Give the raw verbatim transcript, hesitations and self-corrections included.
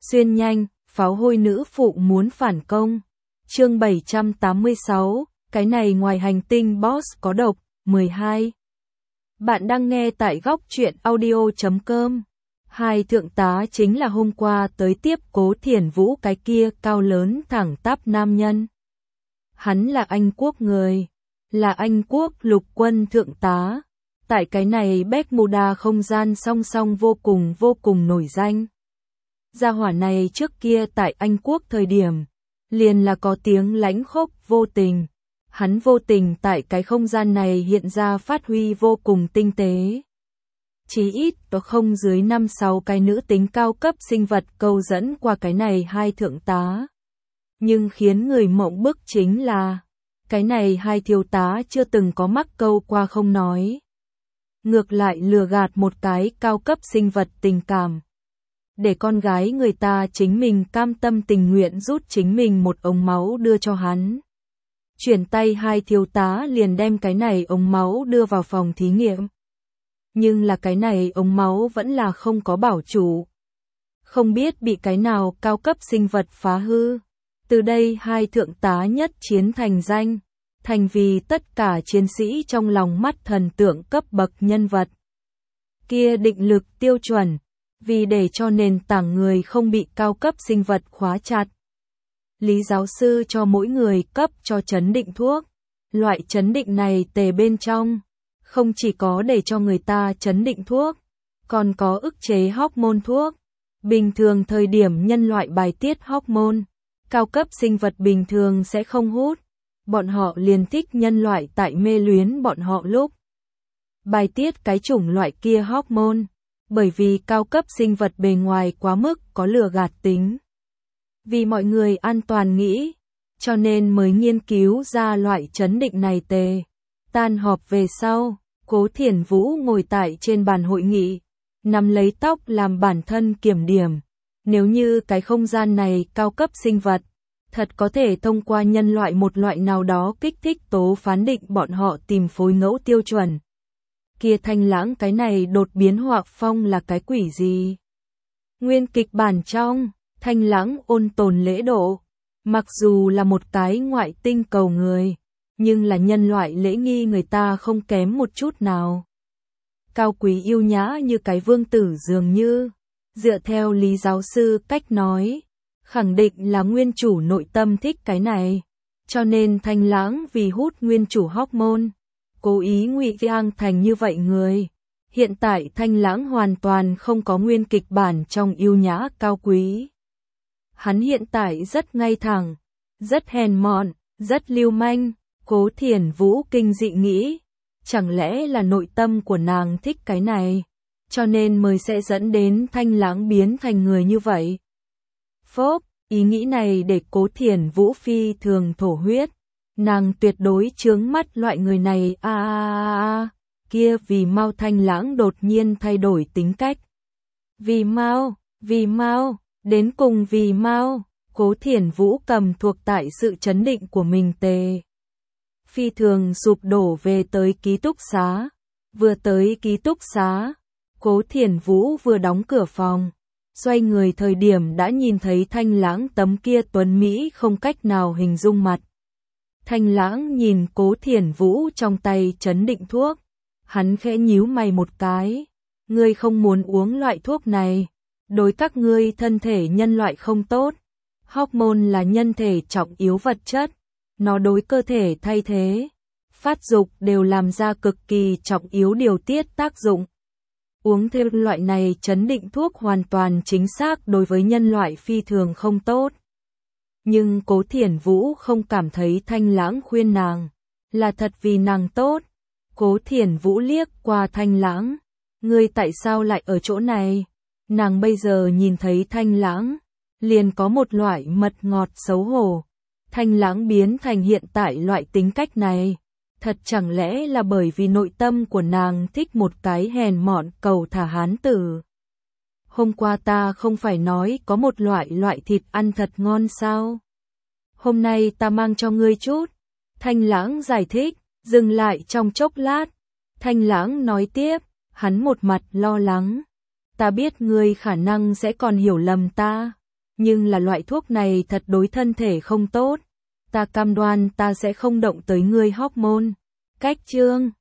Xuyên nhanh, pháo hôi nữ phụ muốn phản công. Chương bảy trăm tám mươi sáu, cái này ngoài hành tinh boss có độc, mười hai. Bạn đang nghe tại góc truyện audio chấm com. Hai thượng tá chính là hôm qua tới tiếp Cố Thiển Vũ cái kia cao lớn thẳng tắp nam nhân. Hắn là Anh Quốc người, là Anh Quốc lục quân thượng tá. Tại cái này Bermuda không gian song song vô cùng vô cùng nổi danh. Gia hỏa này trước kia tại Anh Quốc thời điểm, liền là có tiếng lãnh khốc vô tình. Hắn vô tình tại cái không gian này hiện ra phát huy vô cùng tinh tế. Chí ít có không dưới năm sáu cái nữ tính cao cấp sinh vật câu dẫn qua cái này hai thượng tá. Nhưng khiến người mộng bức chính là, cái này hai thiếu tá chưa từng có mắc câu qua không nói. Ngược lại lừa gạt một cái cao cấp sinh vật tình cảm. Để con gái người ta chính mình cam tâm tình nguyện rút chính mình một ống máu đưa cho hắn. Chuyển tay hai thiếu tá liền đem cái này ống máu đưa vào phòng thí nghiệm. Nhưng là cái này ống máu vẫn là không có bảo chủ. Không biết bị cái nào cao cấp sinh vật phá hư. Từ đây hai thượng tá nhất chiến thành danh, thành vì tất cả chiến sĩ trong lòng mắt thần tượng cấp bậc nhân vật. Kia định lực tiêu chuẩn, vì để cho nền tảng người không bị cao cấp sinh vật khóa chặt. Lý giáo sư cho mỗi người cấp cho chấn định thuốc. Loại chấn định này tề bên trong, không chỉ có để cho người ta chấn định thuốc, còn có ức chế hormone thuốc. Bình thường thời điểm nhân loại bài tiết hormone, cao cấp sinh vật bình thường sẽ không hút. Bọn họ liền thích nhân loại tại mê luyến bọn họ lúc bài tiết cái chủng loại kia hormone, bởi vì cao cấp sinh vật bề ngoài quá mức có lừa gạt tính. Vì mọi người an toàn nghĩ, cho nên mới nghiên cứu ra loại chấn định này tề. Tan họp về sau, Cố Thiển Vũ ngồi tại trên bàn hội nghị, nắm lấy tóc làm bản thân kiểm điểm. Nếu như cái không gian này cao cấp sinh vật, thật có thể thông qua nhân loại một loại nào đó kích thích tố phán định bọn họ tìm phối ngẫu tiêu chuẩn. Kia Thanh Lãng cái này đột biến họa phong là cái quỷ gì? Nguyên kịch bản trong, Thanh Lãng ôn tồn lễ độ, mặc dù là một cái ngoại tinh cầu người, nhưng là nhân loại lễ nghi người ta không kém một chút nào. Cao quý yêu nhã như cái vương tử dường như, dựa theo Lý giáo sư cách nói, khẳng định là nguyên chủ nội tâm thích cái này, cho nên Thanh Lãng vì hút nguyên chủ hormone, cố ý ngụy trang thành như vậy người. Hiện tại Thanh Lãng hoàn toàn không có nguyên kịch bản trong yêu nhã cao quý. Hắn hiện tại rất ngay thẳng, rất hèn mọn, rất lưu manh. Cố Thiển Vũ kinh dị nghĩ, chẳng lẽ là nội tâm của nàng thích cái này, cho nên mới sẽ dẫn đến Thanh Lãng biến thành người như vậy. Phốp, ý nghĩ này để Cố Thiển Vũ phi thường thổ huyết, nàng tuyệt đối chướng mắt loại người này. A a a, kia vì mau Thanh Lãng đột nhiên thay đổi tính cách. Vì mau, vì mau, đến cùng vì mau, Cố Thiển Vũ cầm thuộc tại sự chấn định của mình tề. Phi thường sụp đổ về tới ký túc xá. Vừa tới ký túc xá, Cố Thiển Vũ vừa đóng cửa phòng, xoay người thời điểm đã nhìn thấy Thanh Lãng tấm kia tuấn Mỹ không cách nào hình dung mặt. Thanh Lãng nhìn Cố Thiển Vũ trong tay chấn định thuốc, hắn khẽ nhíu mày một cái. Ngươi không muốn uống loại thuốc này, đối các ngươi thân thể nhân loại không tốt. Hormone là nhân thể trọng yếu vật chất, nó đối cơ thể thay thế, phát dục đều làm ra cực kỳ trọng yếu điều tiết tác dụng. Uống thêm loại này chấn định thuốc hoàn toàn chính xác đối với nhân loại phi thường không tốt. Nhưng Cố Thiển Vũ không cảm thấy Thanh Lãng khuyên nàng là thật vì nàng tốt. Cố Thiển Vũ liếc qua Thanh Lãng, ngươi tại sao lại ở chỗ này? Nàng bây giờ nhìn thấy Thanh Lãng, liền có một loại mật ngọt xấu hổ. Thanh Lãng biến thành hiện tại loại tính cách này, thật chẳng lẽ là bởi vì nội tâm của nàng thích một cái hèn mọn cầu thả hán tử? Hôm qua ta không phải nói có một loại loại thịt ăn thật ngon sao? Hôm nay ta mang cho ngươi chút. Thanh Lãng giải thích, dừng lại trong chốc lát. Thanh Lãng nói tiếp, hắn một mặt lo lắng. Ta biết ngươi khả năng sẽ còn hiểu lầm ta. nhưng là loại thuốc này thật đối thân thể không tốt. Ta cam đoan ta sẽ không động tới ngươi hormone. Cách chương